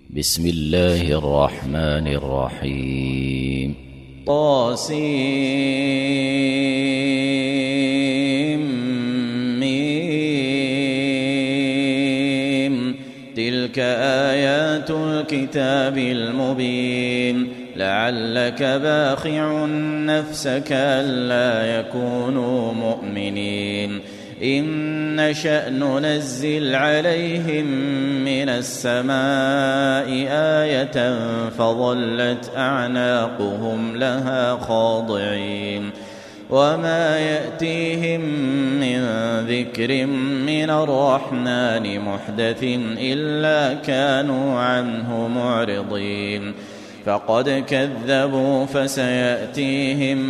بسم الله الرحمن الرحيم. طاسيم. تلك آيات الكتاب المبين. لعلك باخع نفسك ألا يكونوا مؤمنين. إن نشأ ننزل عليهم من السماء آية فظلت أعناقهم لها خاضعين. وما يأتيهم من ذكر من الرحمن محدث إلا كانوا عنه معرضين. فقد كذبوا فسيأتيهم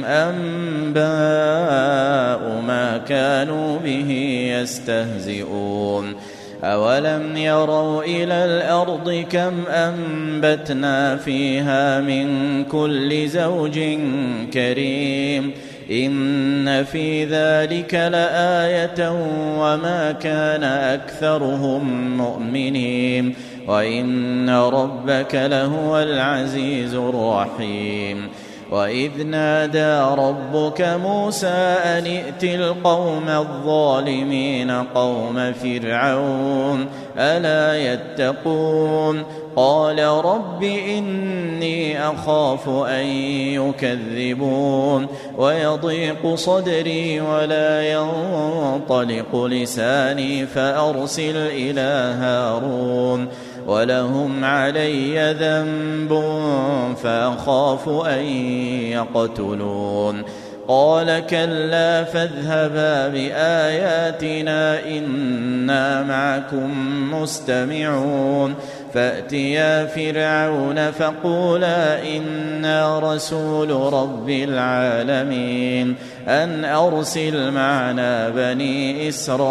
أنباء ما كانوا به يستهزئون. أولم يروا إلى الأرض كم أنبتنا فيها من كل زوج كريم. إن في ذلك لآية وما كان أكثرهم مؤمنين وإن ربك لهو العزيز الرحيم. وإذ نادى ربك موسى أن ائت القوم الظالمين قوم فرعون ألا يتقون. قال رب إني أخاف أن يكذبون ويضيق صدري ولا ينطلق لساني فأرسل إلى هارون ولهم علي ذنب فأخاف أن يقتلون. قال كلا فاذهبا بآياتنا إنا معكم مستمعون. فأتيا فرعون فقولا إنا رسول رب العالمين أن أرسل معنا بني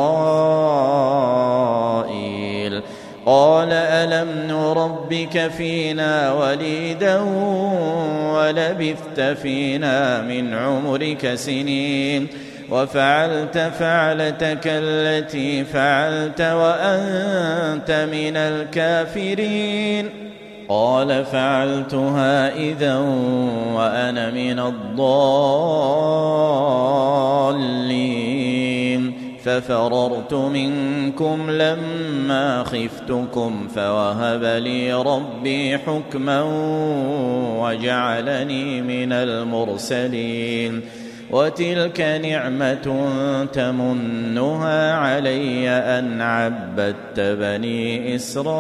إسرائيل. قال ألم نربك فينا وليدا ولبثت فينا من عمرك سنين وفعلت فعلتك التي فعلت وأنت من الكافرين. قال فعلتها إذا وأنا من الضالين. ففررت منكم لما خفتكم فوهب لي ربي حكما وجعلني من المرسلين. وتلك نعمة تمنها علي أن عبدت بني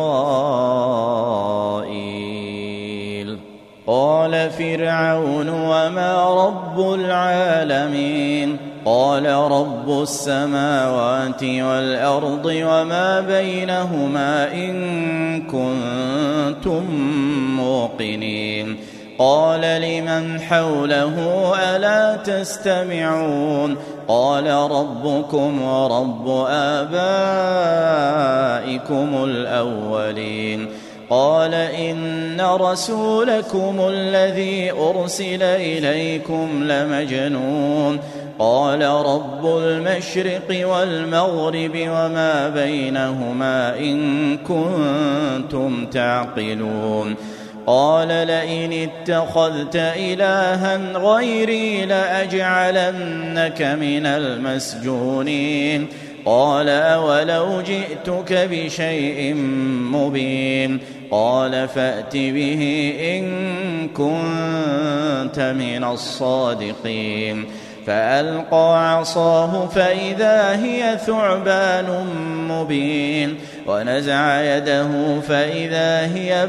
إسرائيل. قال فرعون وما رب العالمين. قال رب السماوات والأرض وما بينهما إن كنتم موقنين. قال لمن حوله ألا تستمعون. قال ربكم ورب آبائكم الأولين. قال إن رسولكم الذي أرسل إليكم لمجنون. قال رب المشرق والمغرب وما بينهما إن كنتم تعقلون. قال لئن اتخذت إلها غيري لأجعلنك من المسجونين. قال أولو جئتك بشيء مبين. قال فأت به إن كنت من الصادقين. فألقى عصاه فإذا هي ثعبان مبين. ونزع يده فإذا هي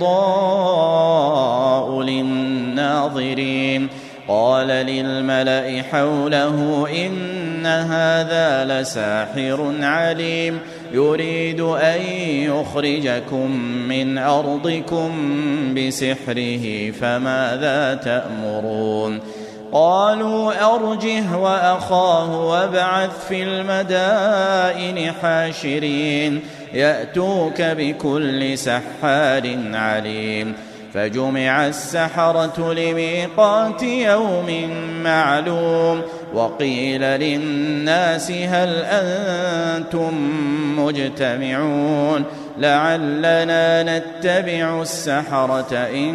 بيضاء للناظرين. قال للملأ حوله إن هذا لساحر عليم يريد أن يخرجكم من أرضكم بسحره فماذا تأمرون. قالوا أرجه وأخاه وابعث في المدائن حاشرين يأتوك بكل سحار عليم. فجمع السحرة لميقات يوم معلوم. وقيل للناس هل أنتم مجتمعون لعلنا نتبع السحرة إن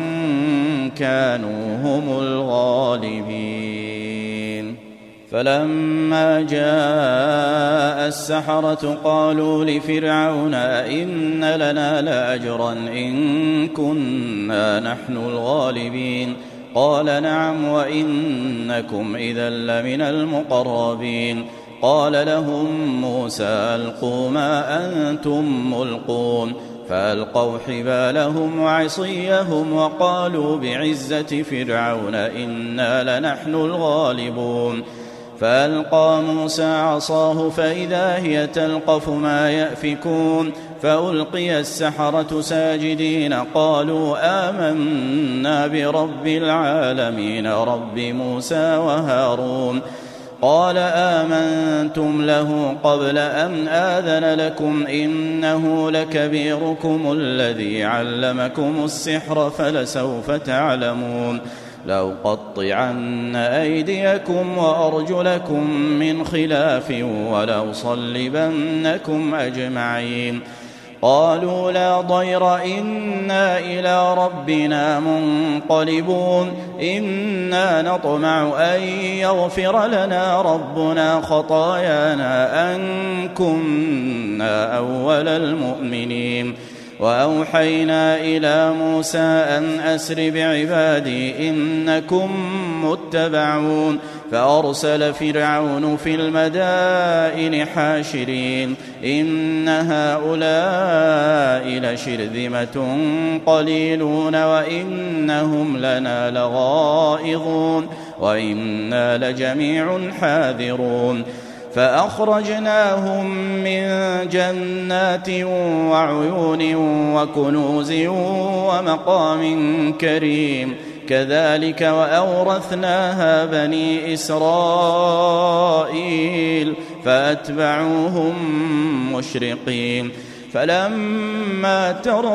كانوا هم الغالبين. فلما جاء السحرة قالوا لفرعون أئن لنا لأجرا إن كنا نحن الغالبين قال نعم وإنكم إذا لمن المقربين. قال لهم موسى ألقوا ما أنتم ملقون فألقوا حبالهم وعصيهم وقالوا بعزة فرعون إنا لنحن الغالبون. فألقى موسى عصاه فإذا هي تلقف ما يأفكون فألقي السحرة ساجدين قالوا آمنا برب العالمين رب موسى وهارون. قال آمنتم له قبل أن آذن لكم إنه لكبيركم الذي علمكم السحر فلسوف تعلمون لأقطعن أيديكم وأرجلكم من خلاف ولأصلبنكم أجمعين. قالوا لا ضير إنا إلى ربنا منقلبون إنا نطمع أن يغفر لنا ربنا خطايانا أن كنا أول المؤمنين. وأوحينا إلى موسى أن أسر بعبادي إنكم متبعون فأرسل فرعون في المدائن حاشرين إن هؤلاء لشرذمة قليلون وإنهم لنا لغائظون وإنا لجميع حاذرون. فأخرجناهم من جنات وعيون وكنوز ومقام كريم كذلك وأورثناها بني إسرائيل فأتبعوهم مشرقين. فلما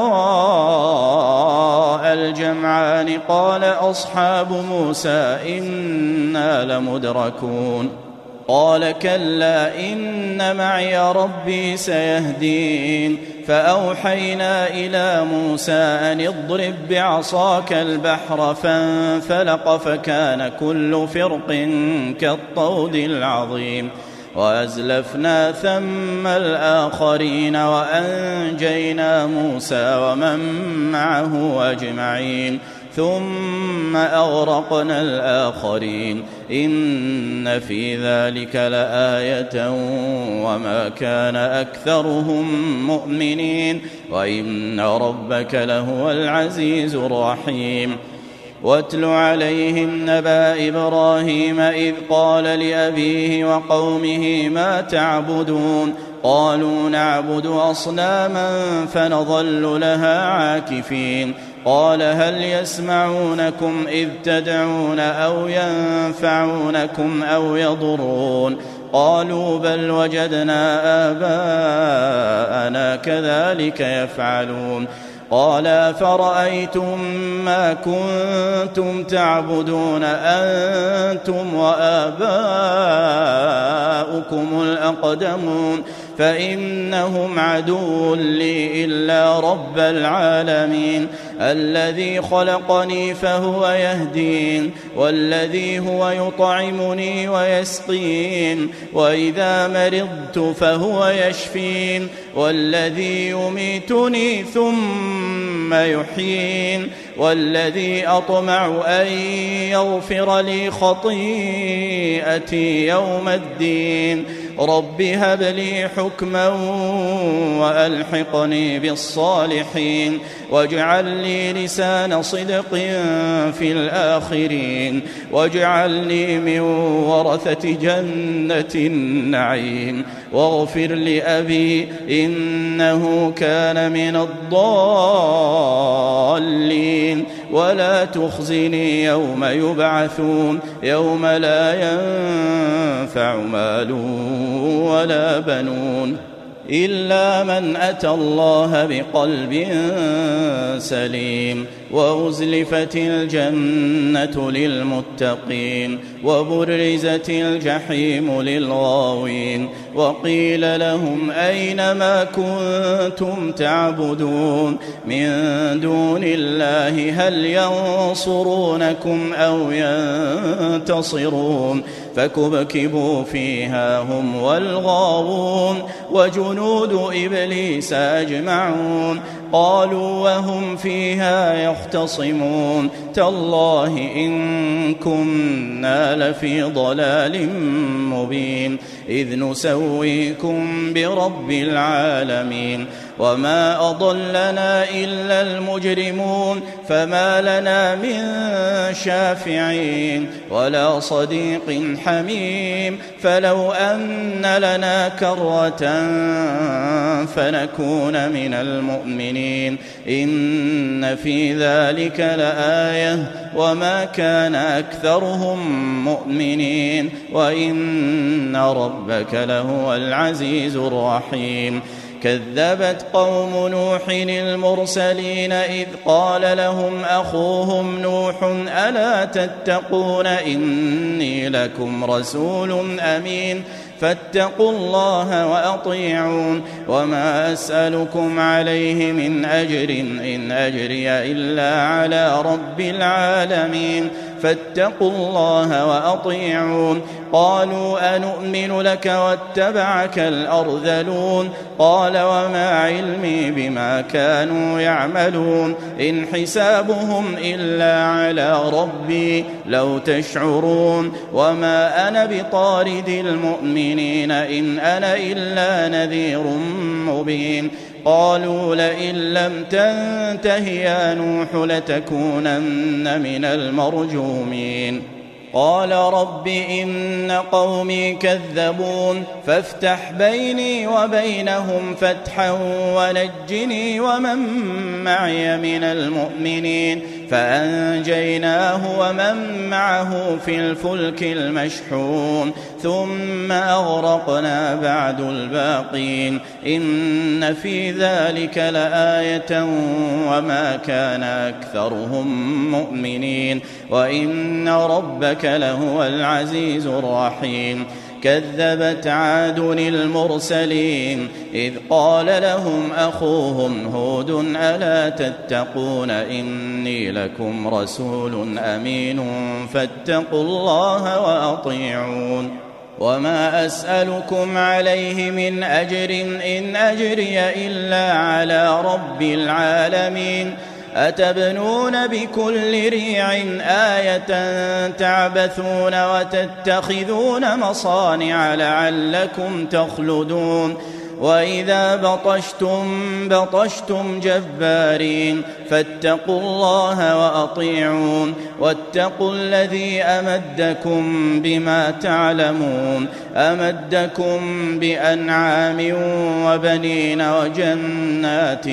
تراءى الجمعان قال أصحاب موسى إنا لمدركون قال كلا إن معي ربي سيهدين. فأوحينا إلى موسى أن اضرب بعصاك البحر فانفلق فكان كل فرق كالطود العظيم. وأزلفنا ثم الآخرين وأنجينا موسى ومن معه أجمعين ثم أغرقنا الآخرين إن في ذلك لآية وما كان أكثرهم مؤمنين وإن ربك لهو العزيز الرحيم. واتل عليهم نبأ إبراهيم إذ قال لأبيه وقومه ما تعبدون قالوا نعبد أصناما فنظل لها عاكفين. قال هل يسمعونكم إذ تدعون أو ينفعونكم أو يضرون قالوا بل وجدنا آباءنا كذلك يفعلون. قال فرأيتم ما كنتم تعبدون أنتم وآباؤكم الأقدمون فإنهم عدو لي إلا رب العالمين الذي خلقني فهو يهدين والذي هو يطعمني ويسقين وإذا مرضت فهو يشفين والذي يميتني ثم يحيين والذي أطمع أن يغفر لي خطيئتي يوم الدين. رب هب لي حكما وألحقني بالصالحين واجعل لي لسان صدق في الآخرين واجعلني من ورثة جنة النعيم واغفر لأبي إنه كان من الضالين ولا تخزني يوم يبعثون يوم لا ينفع مال ولا بنون إلا من أتى الله بقلب سليم. وأزلفت الجنة للمتقين وبرزت الجحيم للغاوين وقيل لهم أين ما كنتم تعبدون من دون الله هل ينصرونكم أو ينتصرون فكبكبوا فيها هم والغاوون وجنود إبليس أجمعون قالوا وهم فيها يختصمون تالله إن كنا لفي ضلال مبين إذ نسويكم برب العالمين وما أضلنا إلا المجرمون فما لنا من شافعين ولا صديق حميم فلو أن لنا كرة فنكون من المؤمنين إن في ذلك لآية وما كان أكثرهم مؤمنين وإن ربك لهو العزيز الرحيم. كذبت قوم نوح المرسلين إذ قال لهم أخوهم نوح ألا تتقون إني لكم رسول أمين فاتقوا الله وأطيعون وما أسألكم عليه من أجر إن أجري إلا على رب العالمين فاتقوا الله وأطيعون. قالوا أنؤمن لك واتبعك الأرذلون قال وما علمي بما كانوا يعملون إن حسابهم إلا على ربي لو تشعرون وما أنا بطارد المؤمنين إن أنا إلا نذير مبين. قالوا لئن لم تنته يا نوح لتكونن من المرجومين. قال رب إن قومي كذبون فافتح بيني وبينهم فتحا ونجني ومن معي من المؤمنين فأنجيناه ومن معه في الفلك المشحون ثم أغرقنا بعد الباقين إن في ذلك لآية وما كان أكثرهم مؤمنين وإن ربك لهو العزيز الرحيم. كذبت عاد المرسلين إذ قال لهم أخوهم هود ألا تتقون إني لكم رسول أمين فاتقوا الله وأطيعون وما أسألكم عليه من أجر إن أجري إلا على رب العالمين. أتبنون بكل ريع آية تعبثون وتتخذون مصانع لعلكم تخلدون وإذا بطشتم جبارين فاتقوا الله وأطيعون واتقوا الذي أمدكم بما تعلمون أمدكم بأنعام وبنين وجنات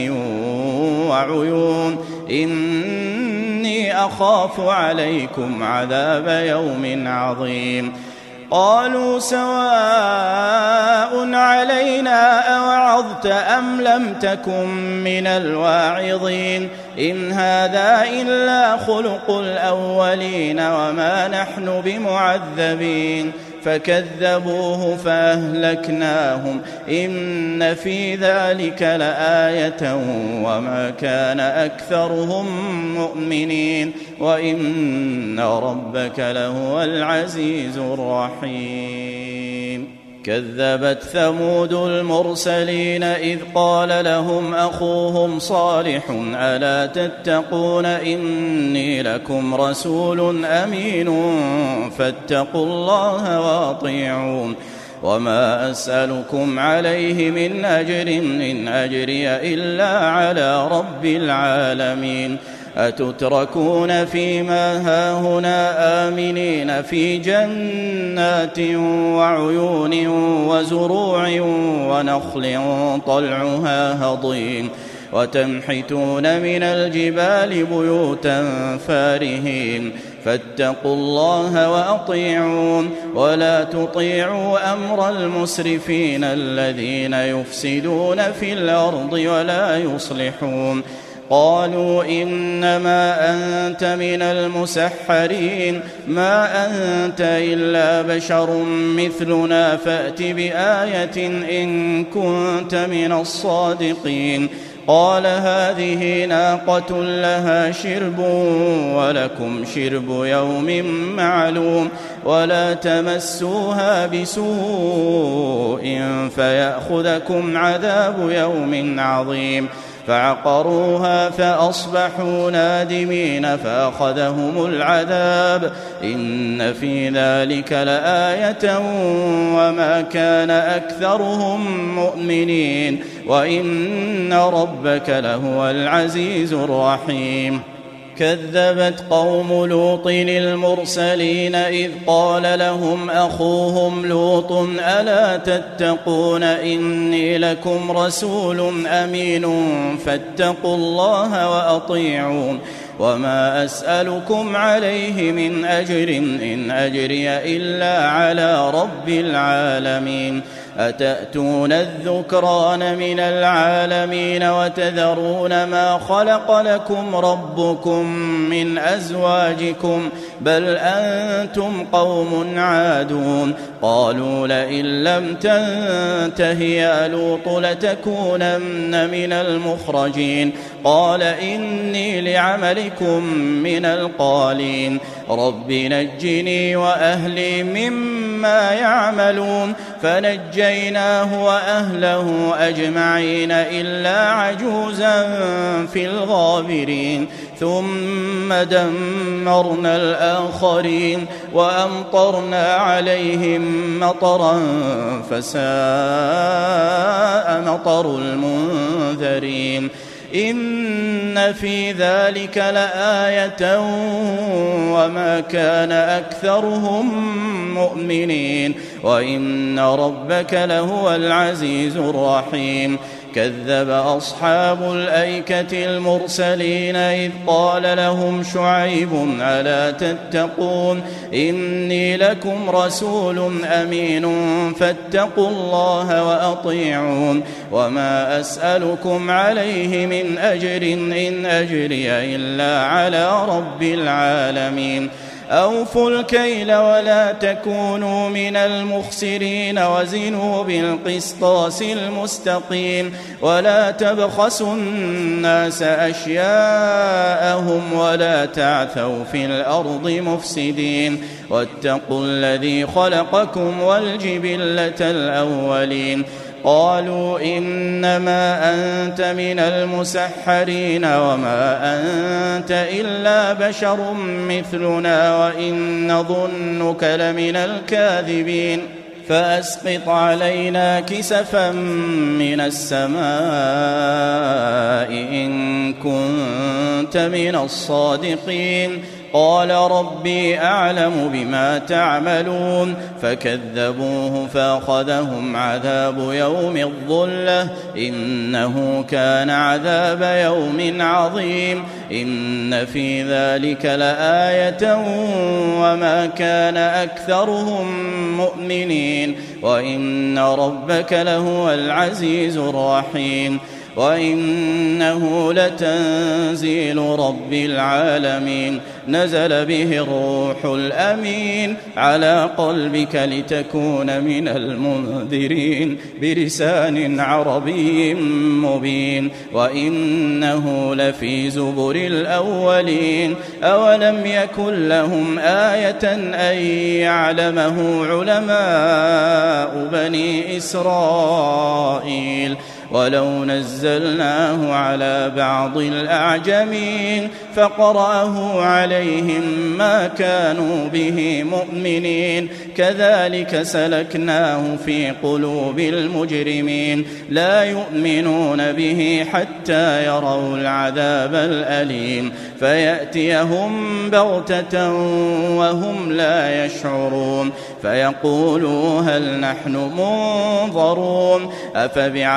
وعيون إني أخاف عليكم عذاب يوم عظيم. قالوا سواء علينا أوعظت أم لم تكن من الواعظين إن هذا إلا خلق الأولين وما نحن بمعذبين فكذبوه فأهلكناهم إن في ذلك لآية وما كان أكثرهم مؤمنين وإن ربك لهو العزيز الرحيم. كذبت ثمود المرسلين إذ قال لهم أخوهم صالح ألا تتقون إني لكم رسول أمين فاتقوا الله وأطيعون وما أسألكم عليه من أجر إن أجري إلا على رب العالمين. أتتركون فيما هاهنا آمنين في جنات وعيون وزروع ونخل طلعها هضيم وتنحتون من الجبال بيوتا فارهين فاتقوا الله وأطيعون ولا تطيعوا أمر المسرفين الذين يفسدون في الأرض ولا يصلحون. قالوا إنما أنت من المسحرين ما أنت إلا بشر مثلنا فأت بآية إن كنت من الصادقين. قال هذه ناقة لها شرب ولكم شرب يوم معلوم ولا تمسوها بسوء فيأخذكم عذاب يوم عظيم. فعقروها فأصبحوا نادمين فأخذهم العذاب إن في ذلك لآية وما كان أكثرهم مؤمنين وإن ربك لهو العزيز الرحيم. كذبت قوم لوط المرسلين إذ قال لهم أخوهم لوط ألا تتقون إني لكم رسول أمين فاتقوا الله وأطيعون وما أسألكم عليه من أجر إن أجري إلا على رب العالمين. أتأتون الذكران من العالمين وتذرون ما خلق لكم ربكم من أزواجكم بل أنتم قوم عادون. قالوا لئن لم تنته يا لوط لتكونن من المخرجين. قال إني لعملكم من القالين. رب نجني وأهلي مما يعملون. فنجيناه وأهله أجمعين إلا عجوزا في الغابرين. ثم دمرنا الآخرين وأمطرنا عليهم مطرا فساء مطر المنذرين. إن في ذلك لآية وما كان أكثرهم مؤمنين وإن ربك لهو العزيز الرحيم. كذب أصحاب الأيكة المرسلين إذ قال لهم شعيب ألا تتقون إني لكم رسول أمين فاتقوا الله وأطيعون وما أسألكم عليه من أجر إن أجري إلا على رب العالمين. أوفوا الكيل ولا تكونوا من المخسرين وزنوا بالقسطاس المستقيم ولا تبخسوا الناس أشياءهم ولا تعثوا في الأرض مفسدين واتقوا الذي خلقكم والجبلة الأولين. قالوا إنما أنت من المسحرين وما أنت إلا بشر مثلنا وإن نظنك لمن الكاذبين. فأسقط علينا كسفا من السماء إن كنت من الصادقين. قال ربي أعلم بما تعملون. فكذبوه فأخذهم عذاب يوم الظلة إنه كان عذاب يوم عظيم. إن في ذلك لآية وما كان أكثرهم مؤمنين وإن ربك لهو العزيز الرحيم. وإنه لتنزيل رب العالمين نزل به الروح الأمين على قلبك لتكون من المنذرين بلسان عربي مبين وإنه لفي زبر الأولين. أولم يكن لهم آية أن يعلمه علماء بني إسرائيل ولو نزلناه على بعض الأعجمين فقرأه عليهم ما كانوا به مؤمنين كذلك سلكناه في قلوب المجرمين لا يؤمنون به حتى يروا العذاب الأليم فيأتيهم بغتة وهم لا يشعرون فيقولوا هل نحن منظرون أفبعذابنا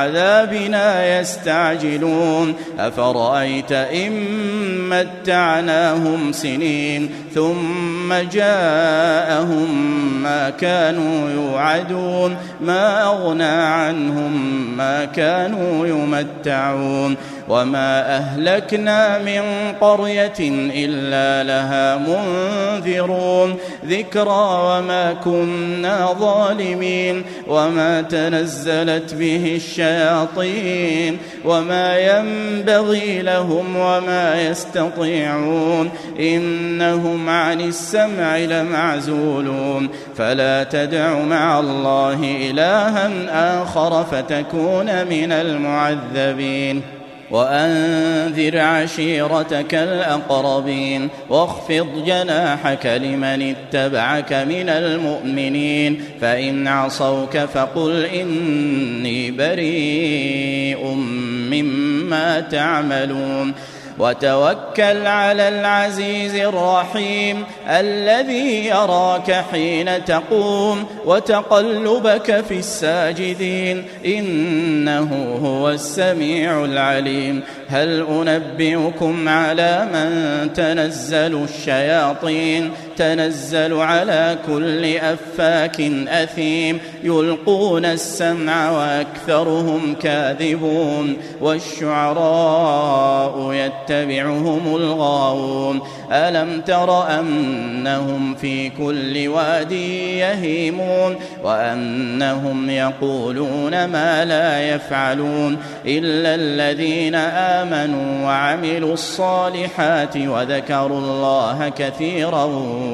بعذابنا يستعجلون أفرأيت إن متعناهم سنين ثم جاءهم ما كانوا يوعدون ما أغنى عنهم ما كانوا يمتعون وما أهلكنا من قرية إلا لها منذرون ذكرى وما كنا ظالمين وما تنزلت به الشياطين وما ينبغي لهم وما يستطيعون إنهم عن السمع لمعزولون فلا تدع مع الله إلها آخر فتكون من المعذبين وأنذر عشيرتك الأقربين واخفض جناحك لمن اتبعك من المؤمنين فإن عصوك فقل إني بريء مما تعملون وتوكل على العزيز الرحيم الذي يراك حين تقوم وتقلبك في الساجدين إنه هو السميع العليم هل أنبئكم على من تنزل الشياطين تنزل على كل أفاك أثيم يلقون السمع وأكثرهم كاذبون والشعراء يتبعهم الغاوون ألم تر أنهم في كل واد يهيمون وأنهم يقولون ما لا يفعلون إلا الذين آمنوا وعملوا الصالحات وذكروا الله كثيرا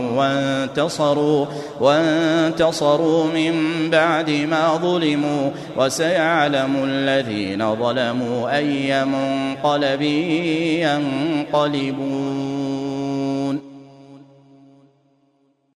وانتصروا من بعد ما ظلموا وسيعلم الذين ظلموا أي منقلب ينقلبون